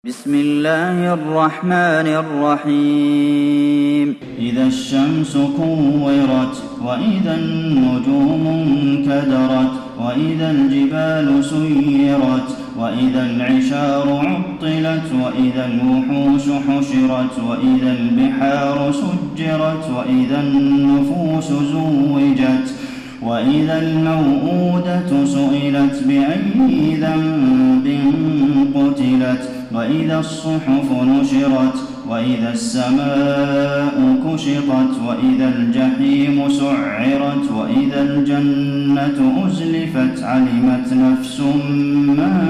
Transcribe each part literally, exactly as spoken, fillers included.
بسم الله الرحمن الرحيم إذا الشمس كورت وإذا النجوم انكدرت وإذا الجبال سيرت وإذا العشار عطلت وإذا الوحوش حشرت وإذا البحار سجرت وإذا النفوس زوجت وإذا الموءودة سئلت بأي ذنب قتلت وإذا الصحف نشرت وإذا السماء كشطت وإذا الجحيم سعرت وإذا الجنة أزلفت علمت نفس ما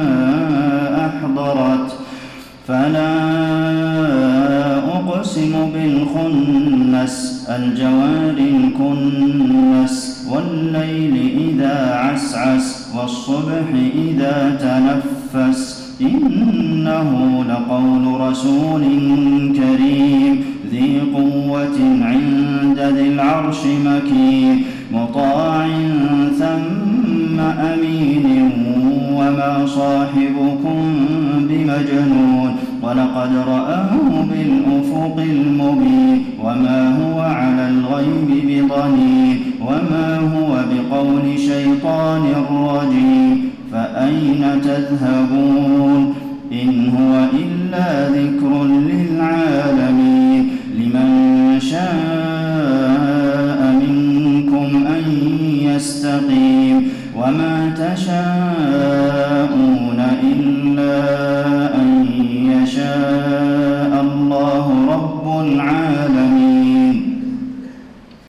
أحضرت فلا أقسم بالخنس الجوار الكنس والليل إذا عسعس والصبح إذا تنفس إنه لقول رسول كريم ذي قوة عند ذي العرش مكين مطاع ثم أمين وما صاحبكم بمجنون ولقد رآه بالأفق المبين وما هو على الغيب بضنين وما هو بقول شيطان رجيم فأين تذهبون إن هو إلا ذكر للعالمين لمن شاء منكم أن يستقيم وما تشاءون إلا أن يشاء الله رب العالمين.